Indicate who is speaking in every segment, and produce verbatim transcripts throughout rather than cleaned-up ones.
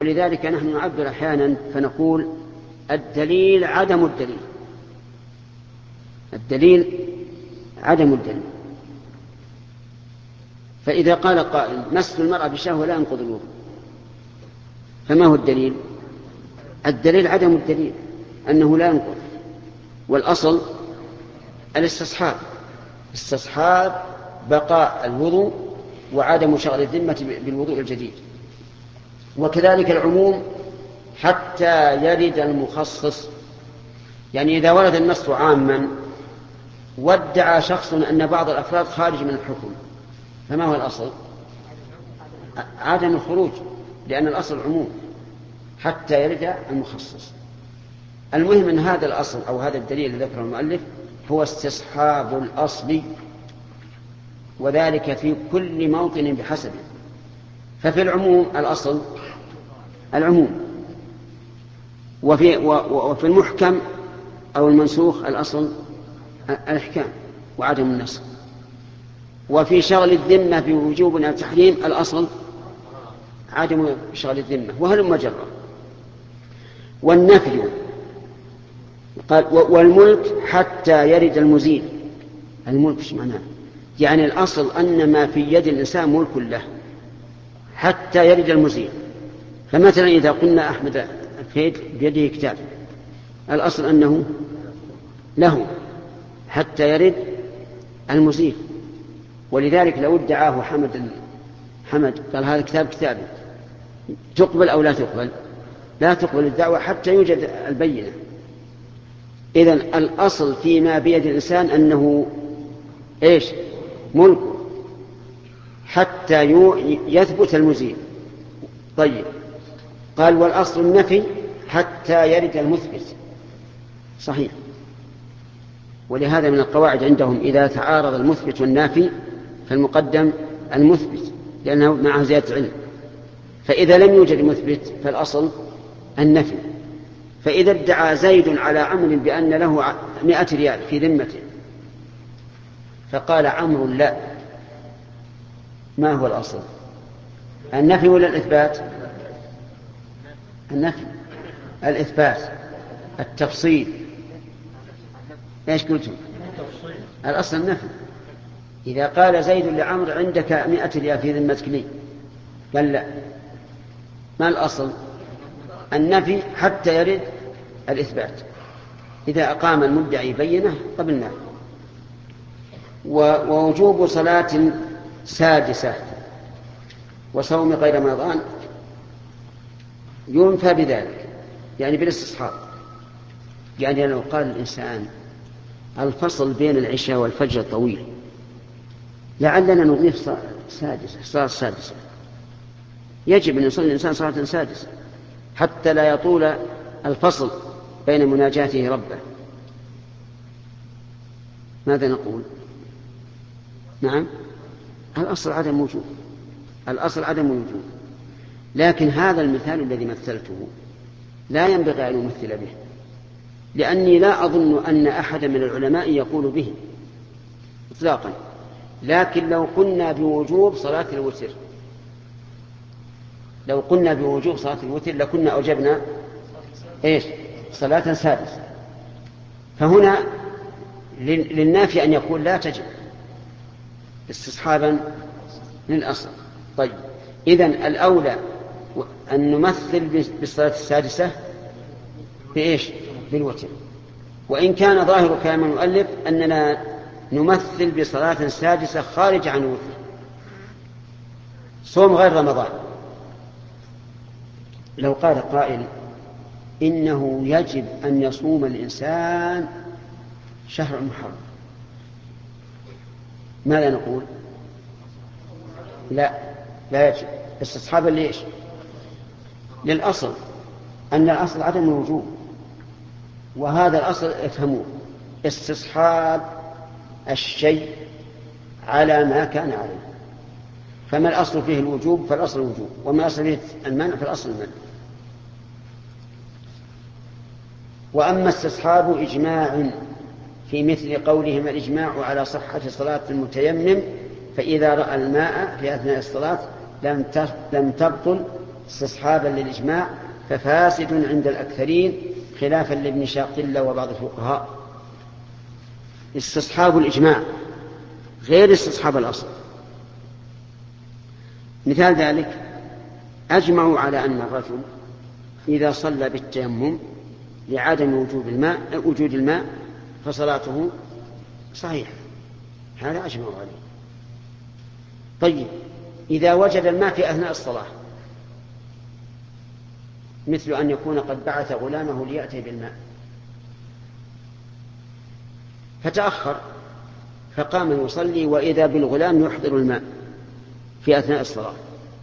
Speaker 1: ولذلك نحن نعبر أحيانا فنقول الدليل عدم الدليل. الدليل عدم الدليل. فإذا قال قائل مس المرأة بشهوة لا ينقض الوضوء، فما هو الدليل؟ الدليل عدم الدليل، أنه لا ينقض. والأصل الاستصحاب، استصحاب بقاء الوضوء وعدم شغل الذمة بالوضوء الجديد. وكذلك العموم حتى يرد المخصص، يعني إذا ورد النص عاما وادعى شخص أن بعض الأفراد خارج من الحكم، فما هو الأصل؟ عدم الخروج، لأن الأصل عموم حتى يرد المخصص. المهم أن هذا الأصل أو هذا الدليل الذي ذكره المؤلف هو استصحاب الأصل، وذلك في كل موطن بحسبه. ففي العموم الأصل العموم، وفي, وفي المحكم أو المنسوخ الأصل الإحكام وعدم النسخ. وفي شغل الذمة بوجوب أو تحريم الأصل عدم شغل الذمة، وهلم جرا. والنفي قال والملك حتى يرد المزيل. الملك ايش معناه؟ يعني الأصل أن ما في يد الإنسان ملك له حتى يرد المزيل. فمثلا إذا قلنا أحمد الفيد بيده كتاب، الأصل أنه له حتى يرد المزيل. ولذلك لو ادعاه حمد حمد قال هذا كتاب كتابي، تقبل أو لا تقبل؟ لا تقبل الدعوة حتى يوجد البينة. إذن الأصل فيما بيد الإنسان أنه إيش؟ ملكه حتى يثبت المزيل. طيب، قال والأصل النفي حتى يرد المثبت. صحيح. ولهذا من القواعد عندهم إذا تعارض المثبت والنافي فالمقدم المثبت، لأنه معه زيادة علم. فإذا لم يوجد مثبت فالأصل النفي. فإذا ادعى زيد على عمرو بأن له مئة ريال في ذمته، فقال عمرو لا، ما هو الأصل؟ النفي ولا الإثبات؟ النفي. الإثبات التفصيل. ايش قلتم؟ الأصل النفي. إذا قال زيد لعمرو عندك مئة ريال في ذمتك لي، قال لا، ما الأصل؟ النفي حتى يرد الإثبات. إذا أقام المدعي بينة قبلناه. ووجوب صلاة سادسة وصوم غير رمضان ينفى بذلك، يعني بالاستصحاب. يعني لو قال الإنسان الفصل بين العشاء والفجر طويل، لعلنا نضيف سادسة، صلاة سادسة، يجب أن يصلي الإنسان صلاة سادسة حتى لا يطول الفصل بين مناجاته ربه. ماذا نقول؟ نعم، الأصل عدم وجود، الأصل عدم وجود. لكن هذا المثال الذي مثلته لا ينبغي أن نمثل به، لأني لا أظن أن أحد من العلماء يقول به إطلاقا. لكن لو قلنا بوجوب صلاة الوتر، لو قلنا بوجوب صلاة الوتر لكنا أوجبنا إيش؟ صلاة سادسة. فهنا للنافي أن يقول لا تجب استصحابا للأصل. طيب، إذن الأولى أن نمثل بالصلاة السادسة بإيش؟ بالوتر. وإن كان ظاهر كلام المؤلف أننا نمثل بصلاة سادسة خارج عن الوتر. صوم غير رمضان، لو قال قائل إنه يجب أن يصوم الإنسان شهر المحرم، ماذا نقول؟ لا، لا يجب استصحابا ليش؟ للأصل، أن الأصل عدم الوجوب، وهذا الأصل افهموه، استصحاب الشيء على ما كان عليه. فما الأصل فيه الوجوب فالأصل الوجوب، وما الأصل فيه المنع فالأصل المنع. وأما استصحاب إجماع في مثل قولهم الإجماع على صحة صلاة المتيمم، فإذا رأى الماء في أثناء الصلاة لم تبطل استصحابا للإجماع ففاسد عند الأكثرين خلافا لابن شاقلة وبعض الفقهاء. استصحاب الإجماع غير استصحاب الأصل. مثال ذلك أجمعوا على أن الرجل إذا صلى بالتيمم لعدم وجود الماء وجود الماء فصلاته صحيحة، هذا أجمعوا عليه. طيب إذا وجد الماء في أثناء الصلاة، مثل أن يكون قد بعث غلامه ليأتي بالماء فتأخر فقام يصلي وإذا بالغلام يحضر الماء في أثناء الصلاة،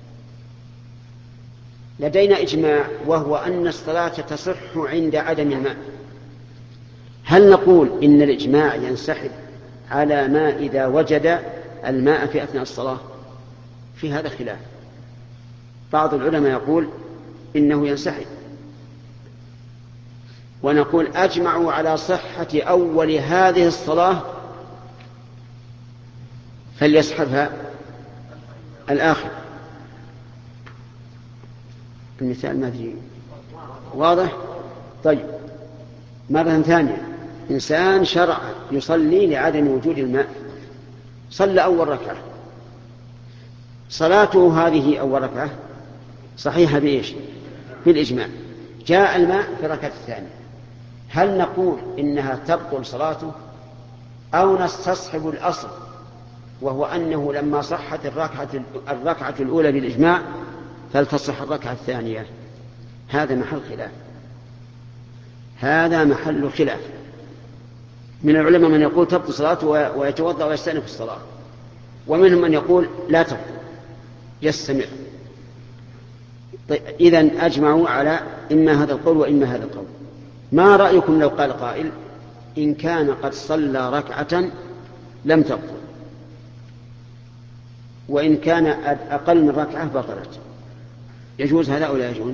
Speaker 1: لدينا إجماع وهو أن الصلاة تصح عند عدم الماء. هل نقول إن الإجماع ينسحب على ما إذا وجد الماء في أثناء الصلاة؟ في هذا خلاف. بعض العلماء يقول إنه ينسحب، ونقول أجمعوا على صحة أول هذه الصلاة فليسحبها الآخر. المثال ما في واضح؟ طيب مرة ثانية، إنسان شرع يصلي لعدم وجود الماء، صلى أول ركعة، صلاته هذه أول ركعة صحيحة بإيش؟ بالإجماع. جاء الماء في الركعة الثانية، هل نقول إنها تبطل صلاته أو نستصحب الأصل وهو أنه لما صحت الركعة, الركعة الأولى بالإجماع فلتصح الركعة الثانية؟ هذا محل خلاف، هذا محل خلاف. من العلماء من يقول تبطل صلاته ويتوضأ ويستأنف الصلاة، ومنهم من يقول لا تبطل يستمر. طيب إذن أجمعوا على إما هذا القول وإما هذا القول. ما رأيكم لو قال قائل إن كان قد صلى ركعة لم تبطل، وإن كان أقل من ركعة بطلت، يجوز هذا أو لا يجوز؟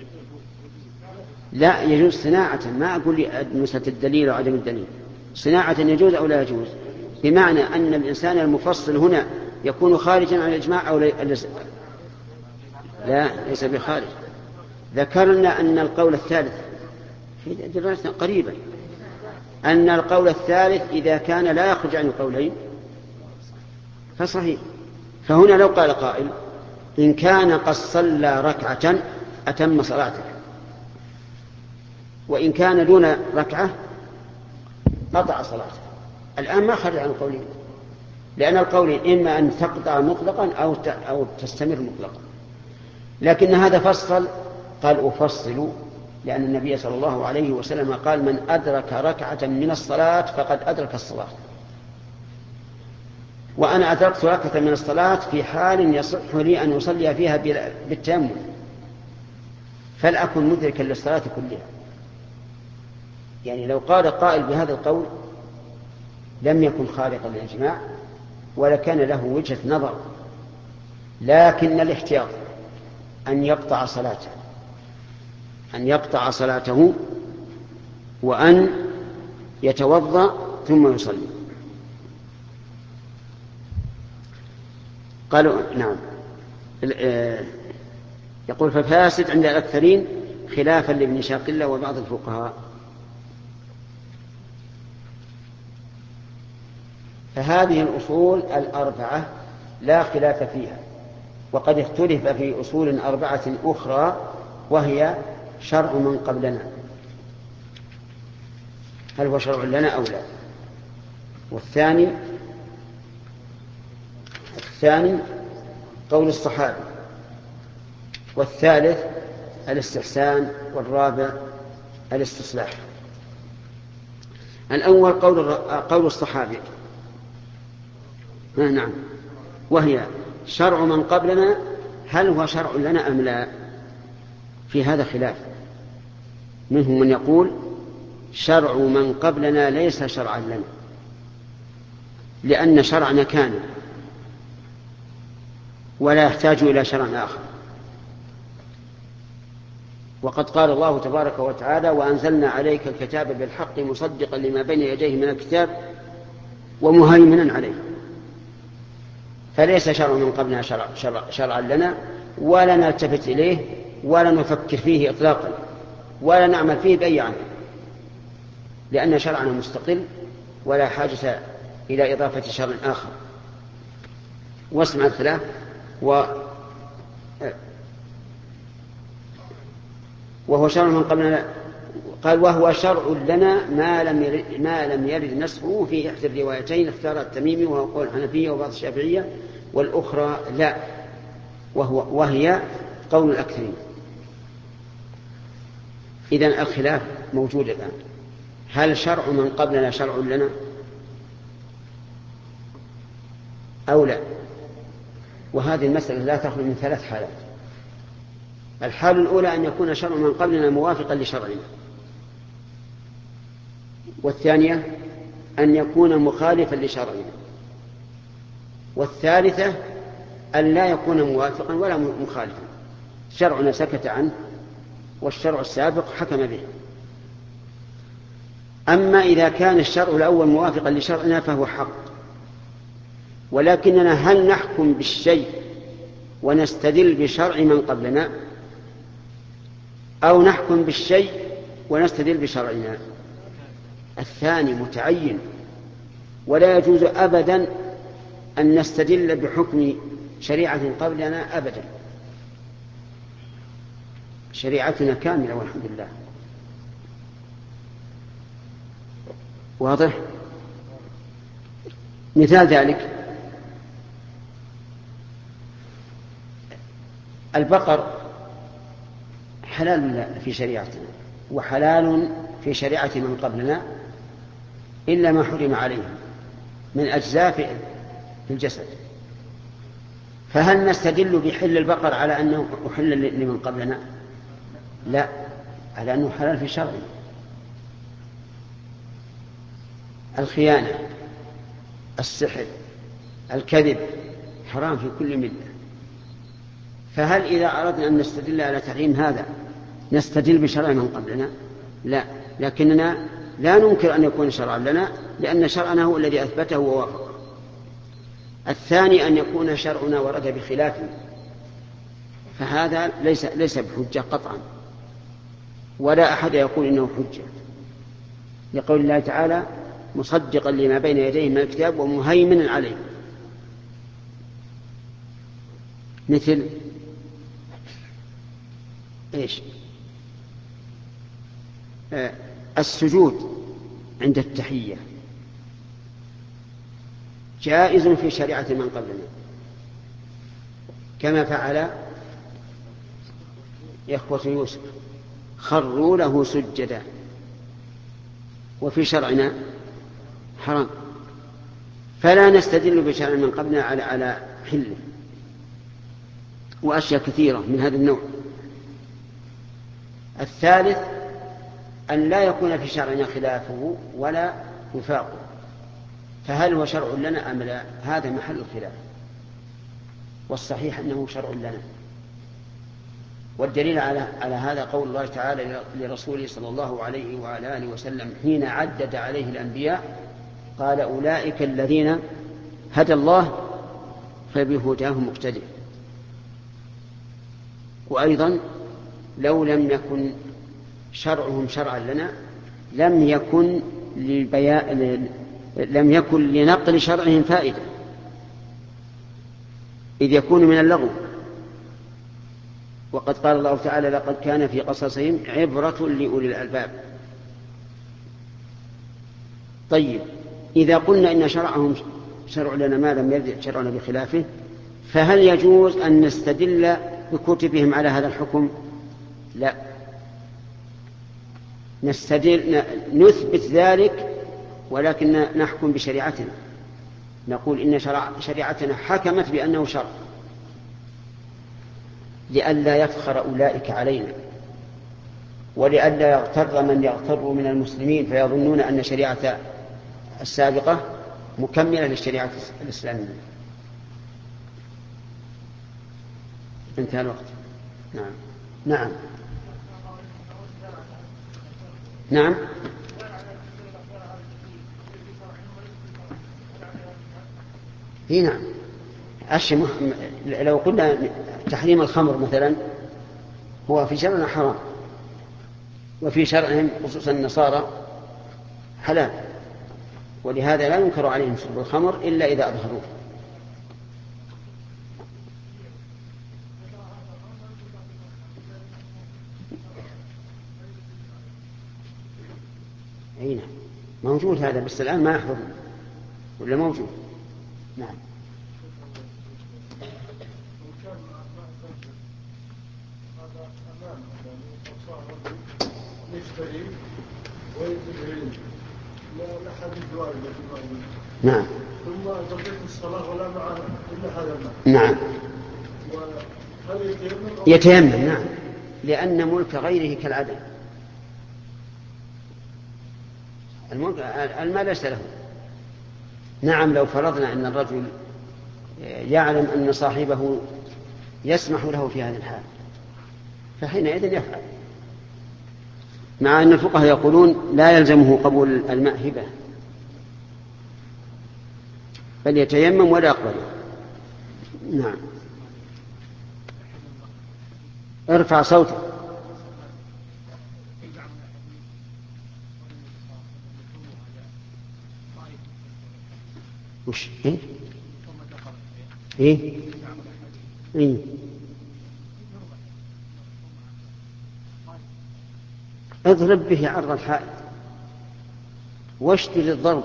Speaker 1: لا يجوز صناعة، ما أقول لي مسألة الدليل وعدم الدليل، صناعة يجوز أو لا يجوز، بمعنى أن الإنسان المفصل هنا يكون خارجا عن الإجماع أو ليس؟ لا ليس بخارج. ذكرنا أن القول الثالث في دراسة قريبا أن القول الثالث إذا كان لا يخرج عن القولين فصحيح. فهنا لو قال قائل إن كان قد صلى ركعة أتم صلاته، وإن كان دون ركعة قطع صلاته، الآن ما خرج عن القولين، لأن القولين إما أن تقطع مطلقا أو أو تستمر مطلقا. لكن هذا فصل، قال أفصل لأن النبي صلى الله عليه وسلم قال من أدرك ركعة من الصلاة فقد أدرك الصلاة، وأنا أدركت ركعة من الصلاة في حال يصح لي أن أصلي فيها بالتيمم، فلأكن مدركا للصلاة كلها. يعني لو قال قائل بهذا القول لم يكن خارقا للإجماع ولكان له وجهة نظر، لكن الاحتياط أن يقطع صلاته أن يقطع صلاته وأن يتوضأ ثم يصلي. قالوا نعم. يقول ففاسد عند الأكثرين خلافا لابن شاقلة وبعض الفقهاء. فهذه الأصول الأربعة لا خلاف فيها، وقد اختلف في أصول أربعة أخرى وهي شرع من قبلنا، هل هو شرع لنا أو لا؟ والثاني الثاني قول الصحابة، والثالث الاستحسان، والرابع الاستصلاح. الأول قول قول الصحابة نعم، وهي شرع من قبلنا، هل هو شرع لنا أم لا؟ في هذا خلاف، منهم من يقول شرع من قبلنا ليس شرعا لنا لأن شرعنا كان ولا يحتاج إلى شرع آخر، وقد قال الله تبارك وتعالى وأنزلنا عليك الكتاب بالحق مصدقا لما بين يديه من الكتاب ومهيمنا عليه، فليس شرع من قبلنا شرع شرع شرعا لنا ولا نلتفت إليه ولا نفكر فيه إطلاقا ولا نعمل فيه بأي عمل، لأن شرعنا مستقل ولا حاجة إلى إضافة شرع آخر. واسمع الخلاف و... وهو شرع من قبلنا. قال وهو شرع لنا ما لم يرد, ما لم يرد نسخه في إحدى الروايتين اختار التميمي وهو قول الحنفية وبعض الشافعية، والأخرى لا، وهو وهي قول الأكثرين. إذن الخلاف موجود الآن، هل شرع من قبلنا شرع لنا أو لا؟ وهذه المسألة لا تخلو من ثلاث حالات. الحال الأولى أن يكون شرع من قبلنا موافقا لشرعنا، والثانية أن يكون مخالفا لشرعنا، والثالثة أن لا يكون موافقا ولا مخالفا، شرعنا سكت عنه والشرع السابق حكم به. أما إذا كان الشرع الأول موافقا لشرعنا فهو حق، ولكننا هل نحكم بالشيء ونستدل بشرع من قبلنا أو نحكم بالشيء ونستدل بشرعنا؟ الثاني متعين، ولا يجوز أبدا أن نستدل بحكم شريعة قبلنا أبدا. شريعتنا كاملة والحمد لله. واضح؟ مثال ذلك البقر حلال في شريعتنا وحلال في شريعة من قبلنا إلا ما حرم عليهم من أجزاء في الجسد، فهل نستدل بحل البقر على أنه أحل لمن قبلنا؟ لا، على أنه حلال في شرعنا. الخيانة، السحر، الكذب حرام في كل ملة، فهل إذا أردنا أن نستدل على تحريم هذا نستدل بشرع من قبلنا؟ لا، لكننا لا ننكر أن يكون شرعا لنا لأن شرعنا هو الذي أثبته ووافقه. الثاني أن يكون شرعنا ورد بخلافه، فهذا ليس ليس بحجة قطعا، ولا أحد يقول إنه حجة، لقول الله تعالى مصدقا لما بين يديه من الكتاب ومهيمنا عليه. مثل إيش؟ آه السجود عند التحية جائز في شريعة من قبلنا كما فعل إخوة يوسف، خروا له سجدا، وفي شرعنا حرام، فلا نستدل بشرع من قبلنا على على حله. وأشياء كثيرة من هذا النوع. الثالث أن لا يكون في شرعنا خلافه ولا وفاقه، فهل هو شرع لنا أم لا؟ هذا محل الخلاف، والصحيح أنه شرع لنا. والدليل على على هذا قول الله تعالى لرسوله صلى الله عليه وعلى آله وسلم حين عدد عليه الأنبياء قال أولئك الذين هدى الله فبهداه مقتدي. وأيضا لو لم يكن شرعهم شرعا لنا لم يكن للبيان لم يكن لنقل شرعهم فائدة، إذ يكون من اللغو. وقد قال الله تعالى لقد كان في قصصهم عبرة لأولي الألباب. طيب، إذا قلنا إن شرعهم شرع لنا ما لم يرد شرعنا بخلافه، فهل يجوز أن نستدل بكتبهم على هذا الحكم؟ لا، نستدل نثبت ذلك ولكن نحكم بشريعتنا، نقول إن شرع شريعتنا حكمت بأنه شرع، لئلا يفخر أولئك علينا، ولئلا يغتر من يغتر من المسلمين فيظنون أن شريعة السابقة مكملة للشريعة الإسلامية. انتهى الوقت. نعم نعم نعم هي نعم. أشي لو قلنا تحريم الخمر مثلا هو في شرعنا حرام، وفي شرعهم خصوصا النصارى حلال، ولهذا لا ينكر عليهم شرب الخمر إلا إذا أظهروه. أين موجود هذا، بس الآن ما يحضر ولا موجود. نعم. نعم.
Speaker 2: ثم قضيت الصلاة ولا معه إلا هذا الماء.
Speaker 1: نعم.
Speaker 2: وهل يتيمم؟
Speaker 1: يتيمم نعم، لأن ملك غيره كالعدم. الملك المال ليس له. نعم، لو فرضنا أن الرجل يعلم أن صاحبه يسمح له في هذا الحال فحينئذ يفعل، مع أن الفقهاء يقولون لا يلزمه قبول الماء هبة، بل يتيمم ولا يقبله. نعم. ارفع صوتك. وش إيه؟ إيه؟ إيه؟ اضرب به عرض الحائط واشتد الضربة.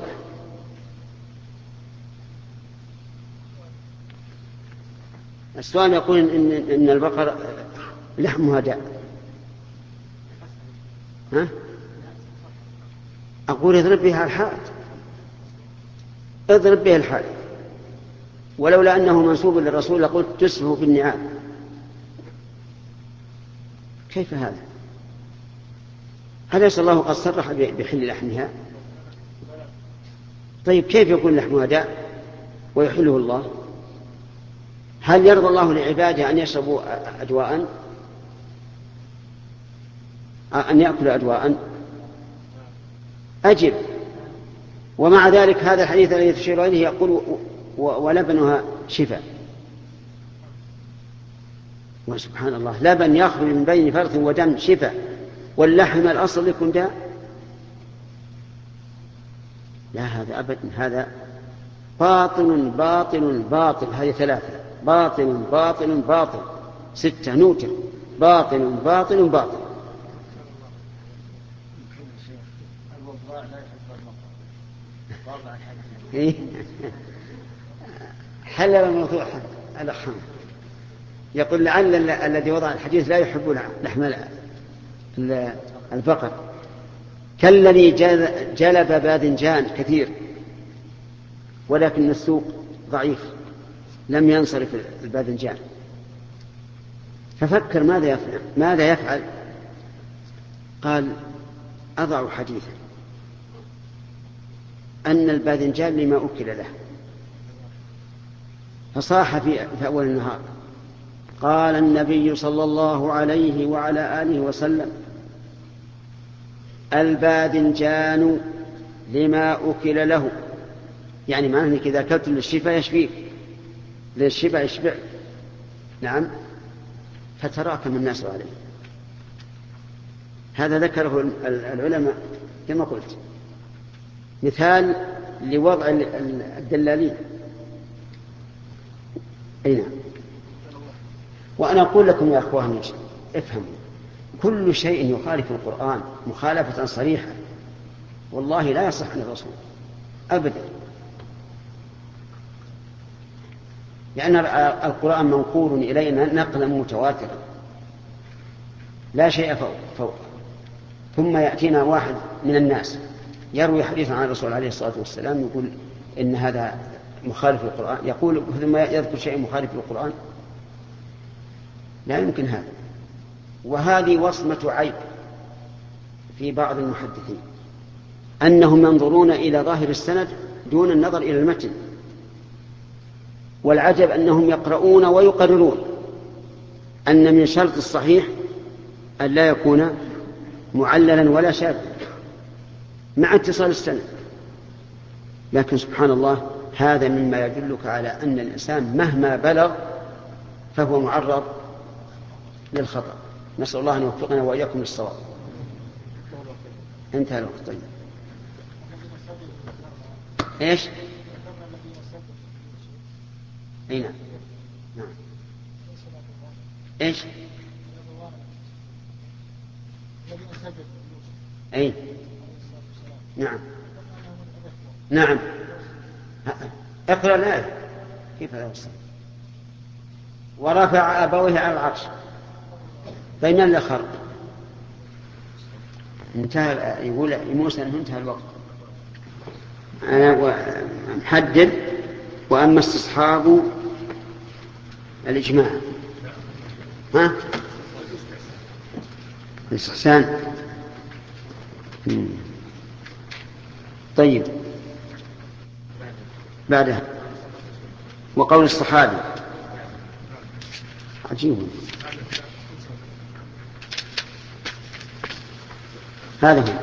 Speaker 1: السؤال يقول إن, إن البقر لحمها داء. ها؟ أقول اضرب به الحائط، اضرب به الحائط، ولولا أنه منسوب للرسول لقلت تسله بالنعال. كيف هذا؟ أليس الله قد صرح بحل لحمها؟ طيب كيف يكون لحمها داء ويحله الله؟ هل يرضى الله لعباده أن يشربوا أدواء، أن يأكلوا أدواء؟ أجب. ومع ذلك هذا الحديث الذي تشير إليه يقول ولبنها شفاء. وسبحان الله، لبن يخرج من بين فرث ودم شفاء، واللحم الأصل يكون داء؟ لا، هذا أبدا، هذا باطل باطل باطل. هذه ثلاثة: باطل باطل باطل، ستة نوتر، باطل باطل باطل. حلل الموضوع على خمر. يقول لعل الذي وضع الحديث لا يحب لحم البقر، كالذي جلب باذنجان كثير ولكن السوق ضعيف لم ينصرف الباذنجان، ففكر ماذا يفعل, ماذا يفعل؟ قال أضع حديثا أن الباذنجان لما أكل له، فصاح في أول النهار قال النبي صلى الله عليه وعلى آله وسلم: الباذنجان لما أكل له، يعني معنى أنك إذا أكلت للشفاء يشفيك، للشفاء يشفع. نعم. فتراكم الناس عليه. هذا ذكره العلماء كما قلت مثال لوضع الدلالين. أي نعم. وأنا أقول لكم يا أخواني افهموا، كل شيء يخالف القرآن مخالفة صريحة والله لا يصح عن الرسول أبدا، لأن القرآن منقول إلينا نقلا متواترا لا شيء فوق, فوق. ثم يأتينا واحد من الناس يروي حديثا عن الرسول عليه الصلاة والسلام يقول إن هذا مخالف للقرآن، يقول ثم يذكر شيء مخالف للقرآن، لا يمكن هذا. وهذه وصمة عيب في بعض المحدثين أنهم ينظرون إلى ظاهر السند دون النظر إلى المتن، والعجب أنهم يقرؤون ويقررون أن من شرط الصحيح أن لا يكون معللا ولا شاذا مع اتصال السند. لكن سبحان الله، هذا مما يدلك على أن الإنسان مهما بلغ فهو معرض للخطأ. نسأل الله أن يوفقنا وإياكم للصواب. انتهى الوقت. طيب ايش؟ اي نعم. نعم. ايش؟ اي نعم. نعم. اقرأ الآية. كيف لا يصل؟ ورفع أبويه على العرش بين الأخر. انتهى. يقول موسى أنه انتهى الوقت. أنا محدد. وأما استصحاب الإجماع ها الاستحسان. طيب بعدها وقول الصحابي. عجيب. هذا هو.
Speaker 3: بسم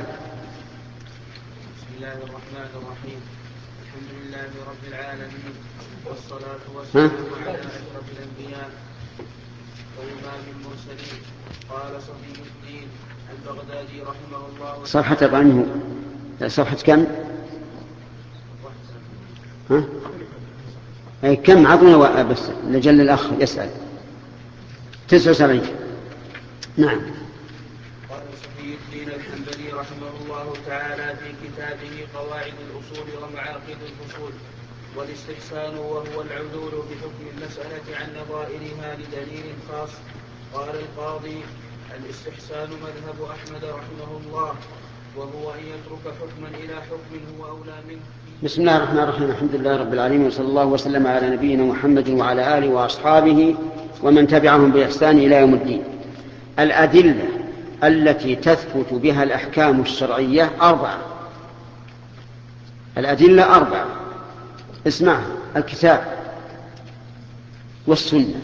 Speaker 3: الله الرحمن الرحيم. الحمد لله رب العالمين، والصلاة والسلام على أشرف الأنبياء وإمام المرسلين. قال صفي الدين البغدادي رحمه الله.
Speaker 1: صفحة عنه صفحة كم؟ ها؟ أي كم عطنا بس لجل الأخ يسأل. تسعة وسبعين. نعم.
Speaker 3: قال صفي الدين الحنبلي رحمه الله تعالى في كتابه قواعد الأصول ومعاقد الفصول: والاستحسان وهو العدول بحكم المسألة عن نظائرها لدليل خاص. قال القاضي: الاستحسان مذهب أحمد رحمه الله، وهو أن يترك حكما إلى حكم هو أولى منه.
Speaker 1: بسم الله الرحمن الرحيم. الحمد لله رب العالمين، وصلى الله وسلم على نبينا محمد وعلى آله وأصحابه ومن تبعهم بإحسان إلى يوم الدين. الأدلة التي تثبت بها الأحكام الشرعية أربعة. الأدلة أربعة. اسمعها: الكتاب والسنة،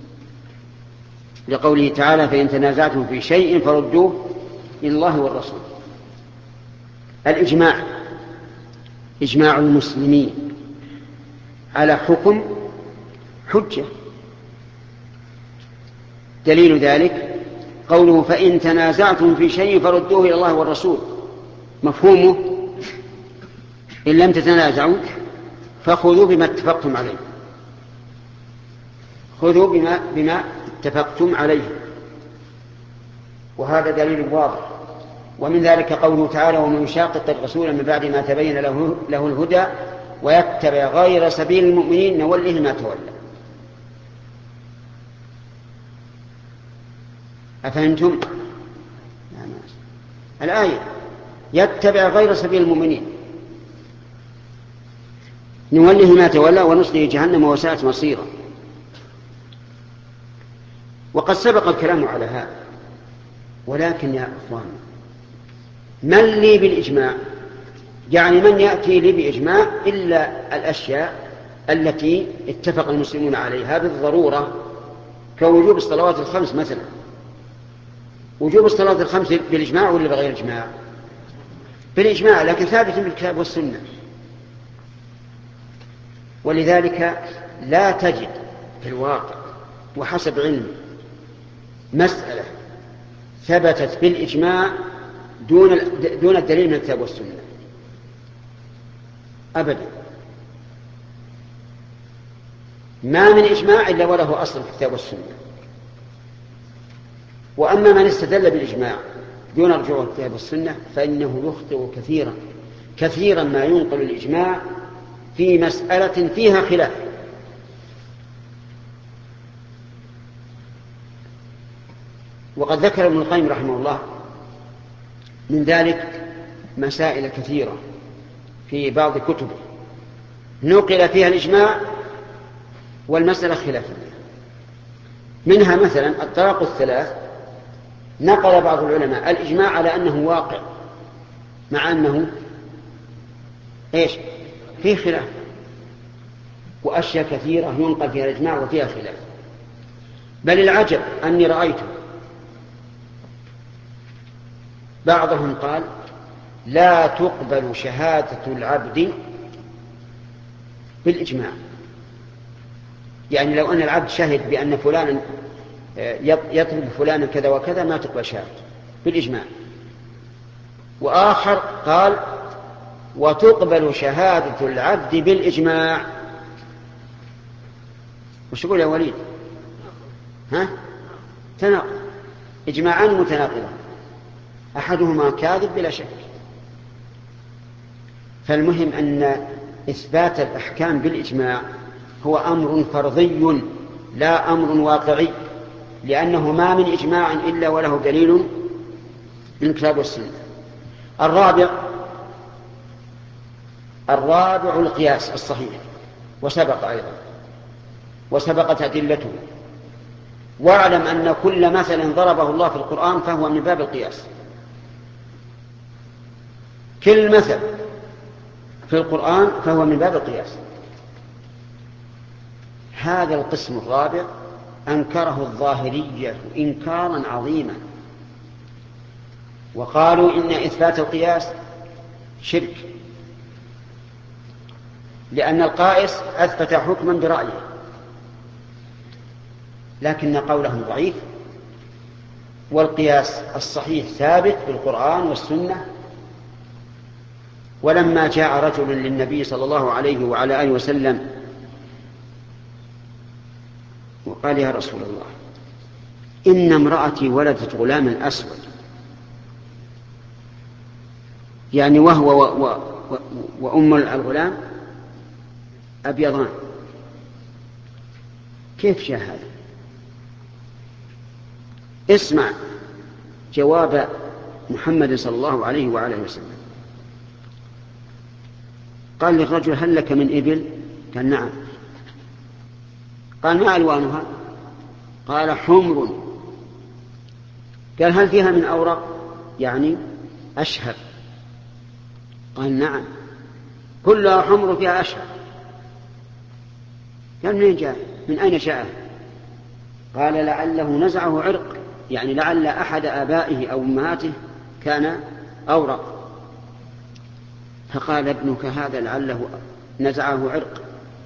Speaker 1: لقوله تعالى: فإن تنازعتم في شيء فردوه إلى الله والرسول. الإجماع، إجماع المسلمين على حكم حجة. دليل ذلك قوله: فإن تنازعتم في شيء فردوه إلى الله والرسول. مفهومه: إن لم تتنازعوا فخذوا بما اتفقتم عليه. خذوا بما, بما اتفقتم عليه. وهذا دليل واضح. ومن ذلك قوله تعالى: ومن يشاقق الرسول من بعد ما تبين له, له الهدى ويتبع غير سبيل المؤمنين نوله ما تولى. أفهمتم؟ الآية: يتبع غير سبيل المؤمنين نوله ما تولى ونصله جهنم وساءت مصيرا. وقد سبق الكلام على هذا، ولكن يا أخوان، من لي بالإجماع؟ يعني من يأتي لي بإجماع إلا الأشياء التي اتفق المسلمون عليها بالضرورة، كوجوب الصلوات الخمس مثلا. وجوب الصلاة الخمس بالإجماع ولا بغير إجماع؟ بالإجماع، لكن ثابت بالكتاب والسنة. ولذلك لا تجد في الواقع وحسب علمي مسألة ثبتت بالإجماع دون دون الدليل من الكتاب والسنة أبدا. ما من إجماع إلا وله أصل في الكتاب والسنة. وأما من استدل بالإجماع دون رجوع الكتاب والسنة فإنه يخطئ كثيرا. كثيرا ما ينقل الإجماع في مسألة فيها خلاف. وقد ذكر ابن القيم رحمه الله من ذلك مسائل كثيرة في بعض كتبه نقل فيها الإجماع والمسألة خلافية. منها مثلا الطلاق الثلاث، نقل بعض العلماء الإجماع على أنه واقع، مع أنه إيش؟ فيه خلاف. وأشياء كثيرة ينقل فيها الإجماع وفيها خلاف. بل العجب أني رأيته بعضهم قال: لا تقبل شهادة العبد بالإجماع. يعني لو أن العبد شهد بأن فلانا يطلب فلانا كذا وكذا ما تقبل شهادته بالإجماع. وآخر قال وتقبل شهادة العبد بالإجماع. وش يقول يا وليد؟ ها؟ تناقض، إجماعان متناقضان، أحدهما كاذب بلا شك. فالمهم أن إثبات الأحكام بالإجماع هو أمر فرضي لا أمر واقعي، لأنه ما من إجماع إلا وله دليل من الكتاب والسنة. الرابع الرابع القياس الصحيح، وسبق أيضا وسبقت أدلته. واعلم أن كل مثل ضربه الله في القرآن فهو من باب القياس. كل مثل في القرآن فهو من باب القياس. هذا القسم الرابع أنكره الظاهرية إنكارا عظيما، وقالوا إن إثبات القياس شرك، لأن القائس أثبت حكما برأيه، لكن قولهم ضعيف، والقياس الصحيح ثابت بالقرآن والسنة. ولما جاء رجل للنبي صلى الله عليه وعلى آله وسلم وقال يا رسول الله إن امرأتي ولدت غلاما أسود، يعني وهو و و و وأم الغلام أبيضان، كيف جاء هذا؟ اسمع جواب محمد صلى الله عليه وعلى آله وسلم. قال للرجل هل لك من إبل؟ قال نعم. قال ما ألوانها؟ قال حمر. قال هل فيها من أورق يعني أشهر؟ قال نعم كلها حمر فيها أشهر. قال منين جاء؟ من أين جاء؟ قال لعله نزعه عرق، يعني لعل أحد آبائه أو أمهاته كان أورق. فقال ابنك هذا لعله نزعه عرق.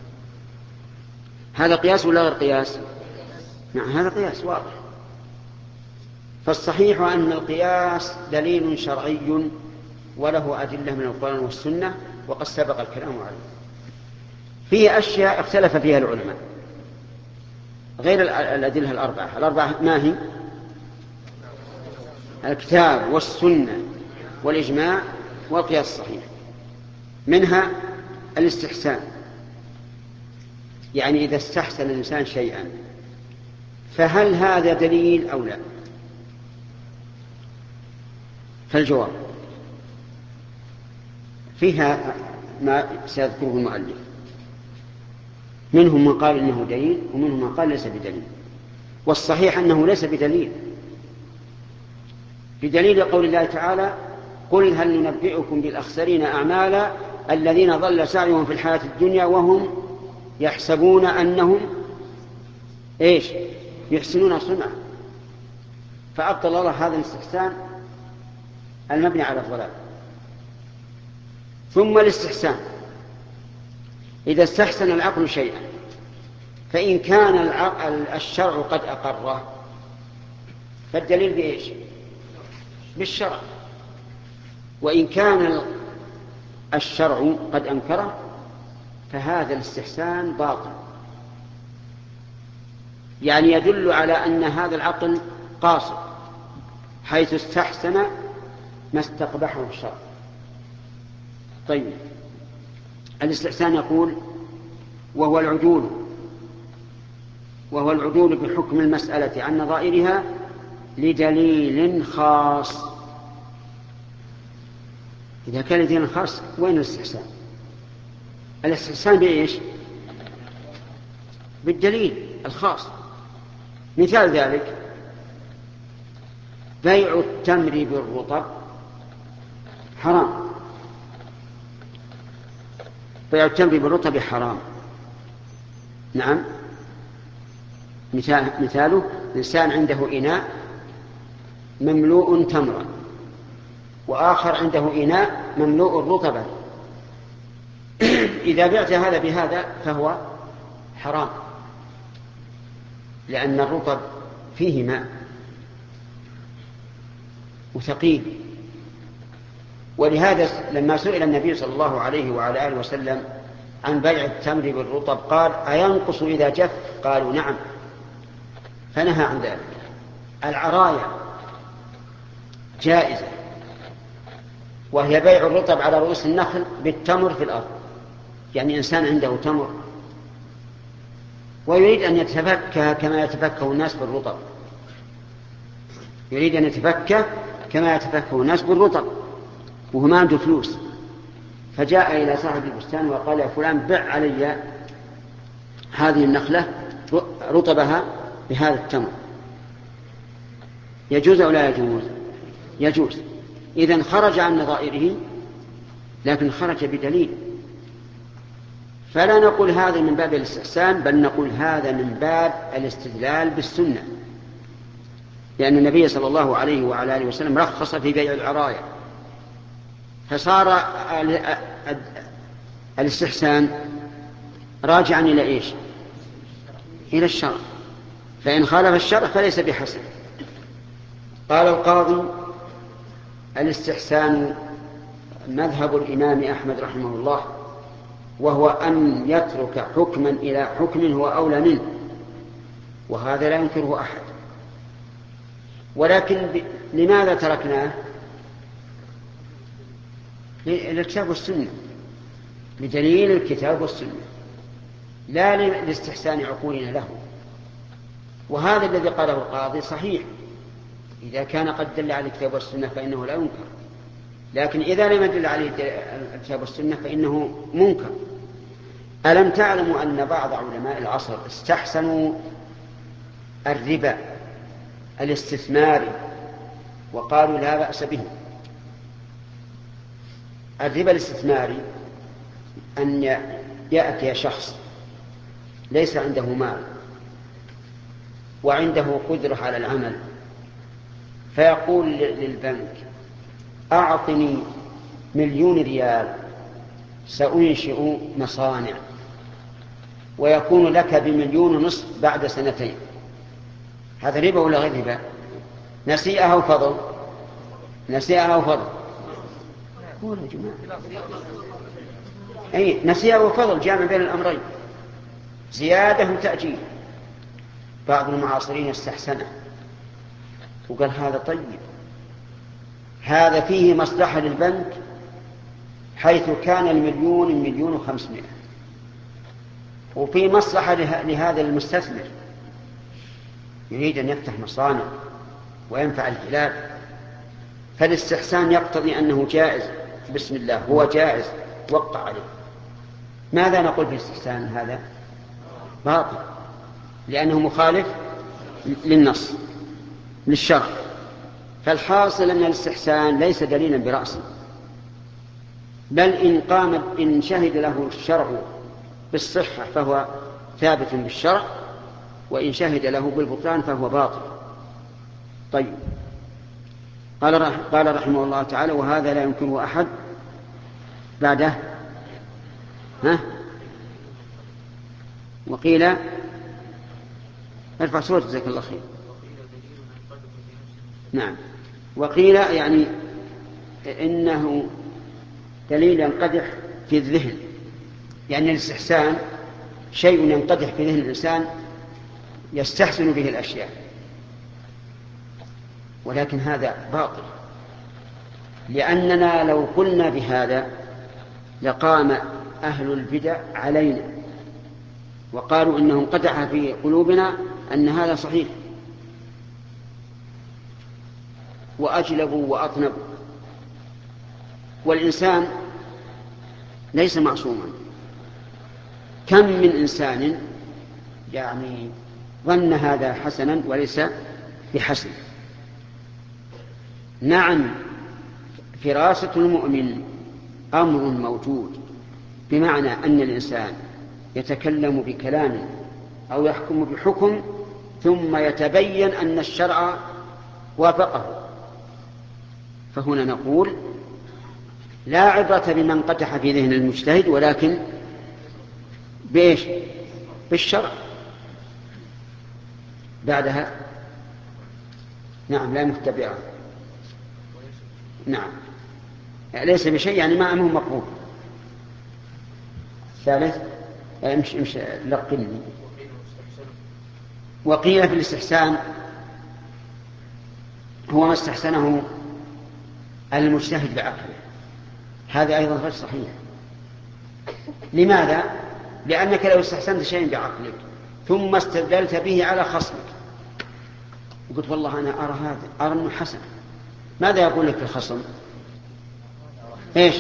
Speaker 1: هذا قياس ولا غير قياس؟ نعم هذا قياس واضح. فالصحيح أن القياس دليل شرعي وله أدلة من القرآن والسنة، وقد سبق الكلام عليه. فيه أشياء اختلف فيها العلماء غير الأدلة الأربعة. الأربعة ما هي؟ الكتاب والسنة والإجماع والقياس الصحيح. منها الاستحسان، يعني إذا استحسن الإنسان شيئا فهل هذا دليل أو لا؟ فالجواب فيها ما سيذكره المؤلف. منهم من قال إنه دليل ومنهم من قال ليس بدليل، والصحيح أنه ليس بدليل، بدليل قول الله تعالى قل هل ننبئكم بالأخسرين أعمالا الذين ضل سعيهم في الحياة الدنيا وهم يحسبون أنهم إيش يحسنون صنعا. فأبطل الله هذا الاستحسان المبني على الضلال. ثم الاستحسان إذا استحسن العقل شيئا فإن كان الشرع قد أقره فالدليل بإيش؟ بالشرع. وإن كان الشرع قد أنكره فهذا الاستحسان باطل، يعني يدل على أن هذا العقل قاصر حيث استحسن ما استقبحه الشرع. طيب الاستحسان يقول وهو العدول وهو العدول بحكم المسألة عن نظائرها لدليل خاص. إذا كان لدليل خاص وين الاستحسان؟ الاستحسان بإيش؟ بالدليل الخاص. مثال ذلك بيع التمر بالرطب حرام، بيع التمر بالرطب حرام. نعم مثال مثاله إنسان عنده إناء مملوء تمرا وآخر عنده إناء مملوء رطبا، إذا بعت هذا بهذا فهو حرام، لأن الرطب فيه ماء وثقيل. ولهذا لما سئل النبي صلى الله عليه وعلى آله وسلم عن بيع التمر بالرطب قال أينقص إذا جف؟ قالوا نعم، فنهى عن ذلك. العرايا جائزة، وهي بيع الرطب على رؤوس النخل بالتمر في الأرض. يعني إنسان عنده تمر ويريد أن يتفكه كما يتفكه الناس بالرطب، يريد أن يتفكه كما يتفكه الناس بالرطب وهو ما عنده فلوس، فجاء إلى صاحب البستان وقال يا فلان بع علي هذه النخلة رطبها بهذا التمر، يجوز أو لا يجوز؟ يجوز. إذن خرج عن نظائره، لكن خرج بدليل، فلا نقول هذا من باب الاستحسان، بل نقول هذا من باب الاستدلال بالسنة، لأن النبي صلى الله عليه وعلى آله وسلم رخص في بيع العرايا، فصار الاستحسان راجعا إلى إيش؟ إلى الشرع، فإن خالف الشرع فليس بحسن. قال القاضي الاستحسان مذهب الإمام أحمد رحمه الله، وهو أن يترك حكما إلى حكم هو أولى منه، وهذا لا ينكره أحد. ولكن ب... لماذا تركناه؟ للكتاب والسنة، بدليل الكتاب والسنة، لا لاستحسان عقولنا له. وهذا الذي قاله القاضي صحيح، إذا كان قد دل على الكتاب والسنة فإنه لا ينكر، لكن إذا لم يدل عليه الكتاب والسنة فإنه منكر. ألم تعلموا أن بعض علماء العصر استحسنوا الربا الاستثماري وقالوا لا بأس به؟ الربا الاستثماري أن يأتي شخص ليس عنده مال وعنده قدرة على العمل، فيقول للبنك أعطني مليون ريال سأنشئ مصانع، ويكون لك بمليون ونصف بعد سنتين. هذا ربا ولا غير ربا؟ نسيئة أو فضل؟ نسيئة أو فضل؟ قول يا جماعة. أي نسيئة وفضل جامع بين الأمرين، زيادة وتأجيل. بعض المعاصرين استحسنه وقال هذا طيب، هذا فيه مصلحة للبنك، حيث كان المليون مليون وخمسمائة، وفي مصلحة لهذا المستثمر يريد أن يفتح مصانع وينفع البلاد، فالاستحسان يقتضي أنه جائز. بسم الله، هو جائز، وقع عليه. ماذا نقول في الاستحسان؟ هذا باطل، لأنه مخالف للنص للشرع. فالحاصل أن الاستحسان ليس دليلا برأسه، بل إن قام إن شهد له الشرع بالصحة فهو ثابت بالشرع، وإن شهد له بالبطلان فهو باطل. طيب، قال قال رحمه الله تعالى وهذا لا يمكنه أحد بعده. ها؟ وقيل ارفع صوتك جزاك الله خير. نعم، وقيل يعني إنه دليل ينقدح في الذهن، يعني الاستحسان شيء ينقدح في ذهن الإنسان يستحسن به الأشياء، ولكن هذا باطل، لأننا لو قلنا بهذا لقام أهل البدع علينا وقالوا إنه انقدح في قلوبنا أن هذا صحيح، وأجلبوا وأطنبوا. والإنسان ليس معصوما، كم من إنسان يعني ظن هذا حسنا وليس بحسن. نعم، فراسة المؤمن أمر موجود، بمعنى أن الإنسان يتكلم بكلام أو يحكم بحكم ثم يتبين أن الشرع وافقه، فهنا نقول لا عبرة بمن قدح في ذهن المجتهد، ولكن بإيش؟ بالشرع. بعدها نعم لا مختبرا. نعم ليس بشيء يعني ما أمه مقبول. ثالث مش مش لقني. وقيل في الاستحسان هو ما استحسنه المجتهد بعقله، هذا أيضا غير صحيح. لماذا؟ لأنك لو استحسنت شيئا بعقلك ثم استدلت به على خصمك وقلت والله أنا أرى هذا أرى أنه حسن، ماذا يقول لك الخصم؟ إيش؟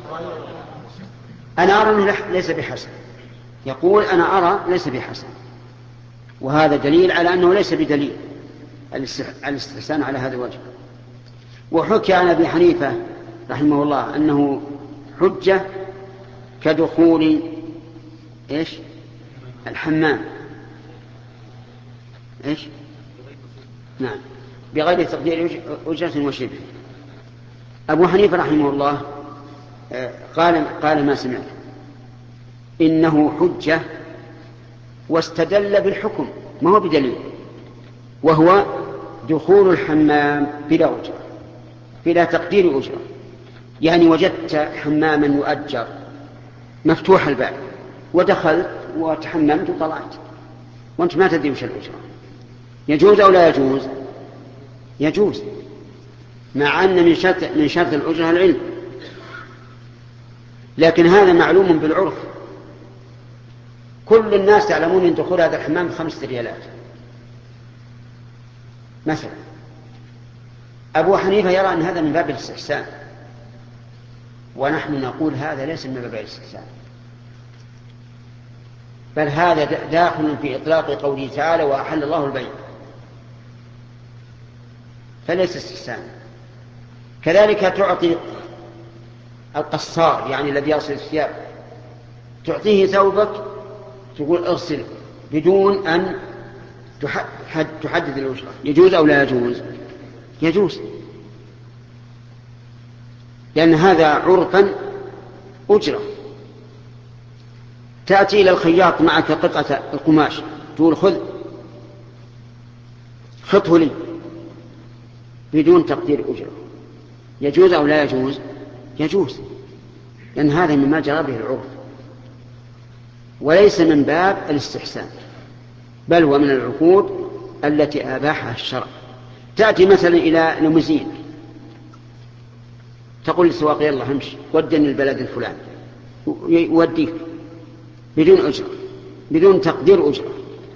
Speaker 1: أنا أرى أنه ليس بحسن، يقول أنا أرى ليس بحسن، وهذا دليل على أنه ليس بدليل الاستحسان على هذا الوجه. وحكي عن أبي حنيفة رحمه الله أنه حجة كدخول إيش؟ الحمام إيش؟ نعم بغير تقدير أجرة وشبه. أبو حنيفة رحمه الله قال قال ما سمعت إنه حجة واستدل بالحكم ما هو بدليل، وهو دخول الحمام بلا أجرة بلا تقدير أجرة. يعني وجدت حماما يؤجر مفتوح الباب ودخلت وتحممت وطلعت وأنت ما تدري وش الأجرة، يجوز أو لا يجوز؟ يجوز، مع أن من شرط من شرط الأجرة العلم، لكن هذا معلوم بالعرف. كل الناس يعلمون أن دخول هذا الحمام بخمسة ريالات مثلا. أبو حنيفة يرى أن هذا من باب الاستحسان، ونحن نقول هذا ليس من باب الاستحسان، بل هذا داخل في إطلاق قوله تعالى وأحل الله البيع، فليس استحسان. كذلك تعطي القصار يعني الذي يغسل الثياب تعطيه ثوبك تقول اغسله بدون أن تحدد الأجرة، يجوز أو لا يجوز؟ يجوز، لأن هذا عرفا أجرة. تأتي إلى الخياط معك قطعة القماش تقول خذ خطه لي بدون تقدير أجرة، يجوز أو لا يجوز؟ يجوز، لأن هذا مما جرى به العرف وليس من باب الاستحسان، بل هو من العقود التي أباحها الشرع. تأتي مثلا إلى ليموزين تقول للسواق يلا همشي ودني البلد الفلاني، يوديك بدون أجرة بدون تقدير أجرة،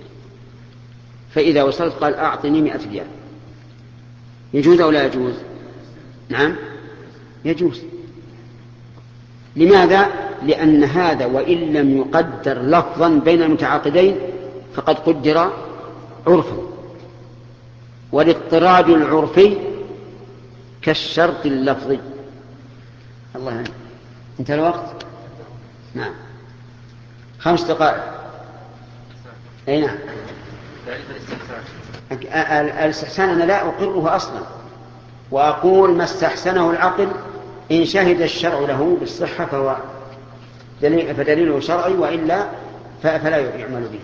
Speaker 1: فإذا وصلت قال أعطني مئة ريال، يجوز أو لا يجوز؟ نعم يجوز. لماذا؟ لأن هذا وإن لم يقدر لفظا بين المتعاقدين فقد قدر عرفا، والاضطراد العرفي كالشرط اللفظي. الله يعني. انتهى الوقت؟ نعم خمس دقائق. أي نعم. الاستحسان أنا لا أقره أصلا، وأقول ما استحسنه العقل إن شهد الشرع له بالصحة فهو دليل فدليله شرعي، وإلا فلا يعمل به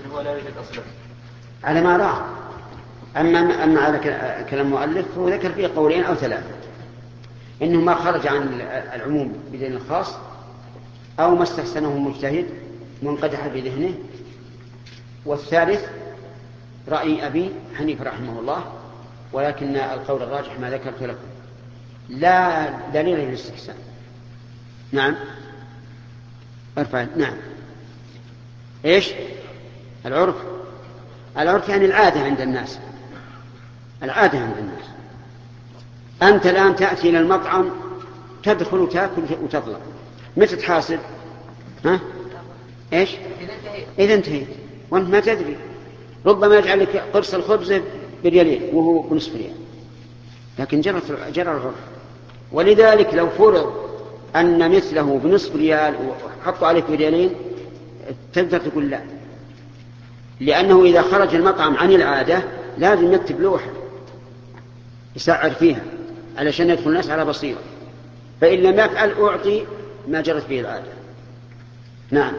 Speaker 1: على ما راه. أما, أما على كلام المؤلف هو ذكر فيه قولين أو ثلاثة، إنه ما خرج عن العموم بدليل الخاص، أو ما استحسنه مجتهد منقدح في ذهنه، والثالث رأي أبي حنيفة رحمه الله، ولكن القول الراجح ما ذكرت لكم لا دليل للاستحسان. نعم ارفع. نعم ايش العرف؟ العرف يعني العادة عند الناس، العادة عند الناس. أنت الآن تأتي إلى المطعم تدخل وتأكل وتطلع، متى تحاسب؟ ها؟ ايش؟ إذا انتهيت وأنت ما تدري، ربما يجعل لك قرص الخبز بريالين وهو بنصف ريال، لكن جرى جرى العرف. ولذلك لو فرض أن مثله بنصف ريال وحطوا عليك بريالين تقدر تقول لا، لأنه إذا خرج المطعم عن العادة لازم يكتب لوحة يسعر فيها علشان يدخل الناس على بصيرة، فإن لم يفعل أعطي ما جرت به العادة. نعم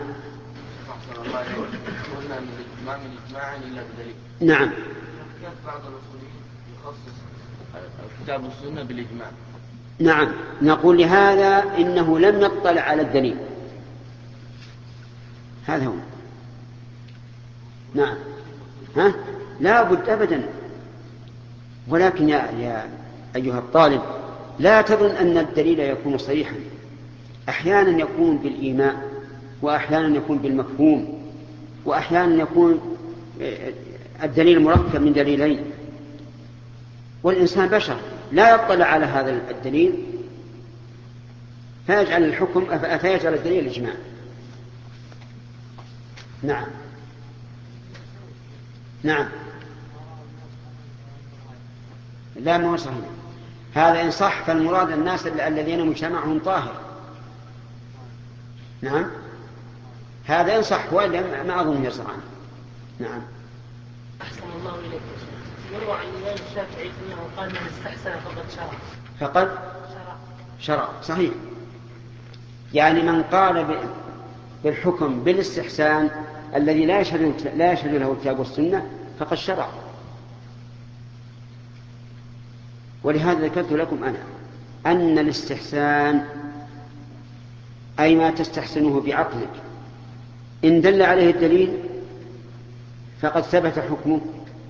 Speaker 3: قلنا ما من إجماع إلا بدليل.
Speaker 1: نعم
Speaker 3: بعض الأصوليين تخصص الكتاب والسنة بالإجماع.
Speaker 1: نعم، نقول لهذا إنه لم يطلع على الدليل، هذا هو. نعم، ها؟ لا بد أبدا. ولكن يا, يا أيها الطالب لا تظن أن الدليل يكون صريحا، أحيانا يكون بالإيماء، وأحيانا يكون بالمفهوم، وأحيانا يكون الدليل مركب من دليلين، والإنسان بشر لا يطلع على هذا الدليل فيجعل الحكم فيجعل الدليل الإجماع. نعم نعم، لا ما هو صحيح هذا. إن صح فالمراد الناس الذين مجتمعهم طاهر. نعم، هذا إن صح، وإلا ما أظن يصح عنه. نعم.
Speaker 4: أحسن الله إليك. يروى عن الإمام الشافعي أنه قال من استحسن فقد شرع.
Speaker 1: فقد شرع، صحيح. يعني من قال بالحكم بالاستحسان الذي لا يشهد لا يشهد له الكتاب والسنة فقد شرع. ولهذا ذكرت لكم أنا أن الاستحسان أي ما تستحسنه بعقلك إن دل عليه الدليل فقد ثبت حكمه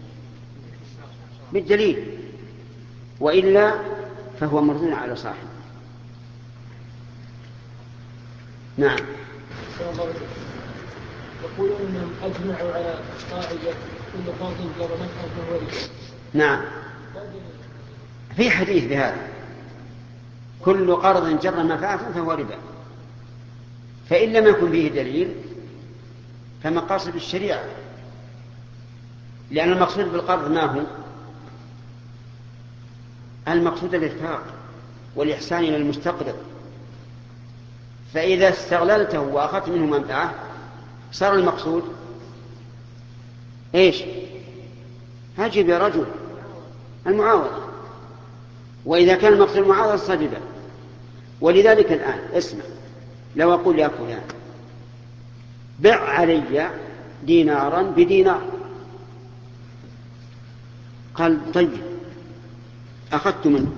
Speaker 1: بالدليل، وإلا فهو مردود على صاحبه. نعم.
Speaker 4: يقولون أنهم أجمعوا على قاعدة كل فرض جر نفعا فهو ربا.
Speaker 1: نعم، في حديث بهذا، كل قرض جر منفعة فهو ربا. فإن لم يكن فيه دليل فمقاصد الشريعة، لأن المقصود بالقرض ما هو؟ المقصود الإرفاق والإحسان إلى المستقرض. فإذا استغللته وأخذت منه منفعة صار المقصود إيش؟ هجب يا رجل المعاوضة، وإذا كان المقصود المعاوضة صار ربا. ولذلك الآن اسمع، لو أقول يا فلان بع علي دينارا بدينار، قال طيب أخذت منه،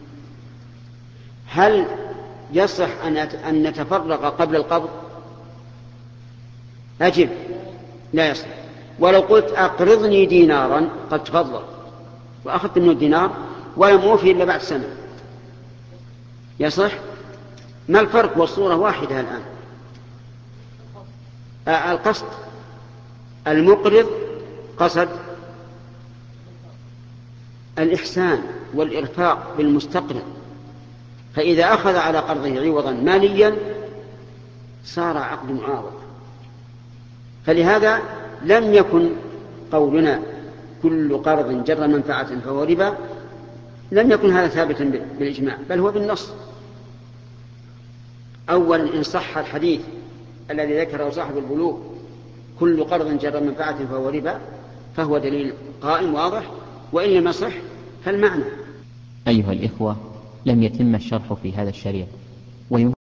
Speaker 1: هل يصح أن نتفرق قبل القبض؟ أجب لا يصح. ولو قلت أقرضني دينارا قد تفضل وأخذت منه الدينار ولم أوفي إلا بعد سنة، يصح؟ ما الفرق والصورة واحدة الآن؟ آه القصد، المقرض قصد الإحسان والإرفاق بالمستقرض، فإذا أخذ على قرضه عوضا ماليا صار عقد معاوضة. فلهذا لم يكن قولنا كل قرض جر منفعة فهو ربا لم يكن هذا ثابتا بالإجماع، بل هو بالنص. أولا إن صح الحديث الذي ذكره صاحب البلوغ كل قرض جر منفعة فهو ربا فهو دليل قائم واضح، وإن لم يصح فالمعنى.
Speaker 5: أيها الإخوة، لم يتم الشرح في هذا الشريط.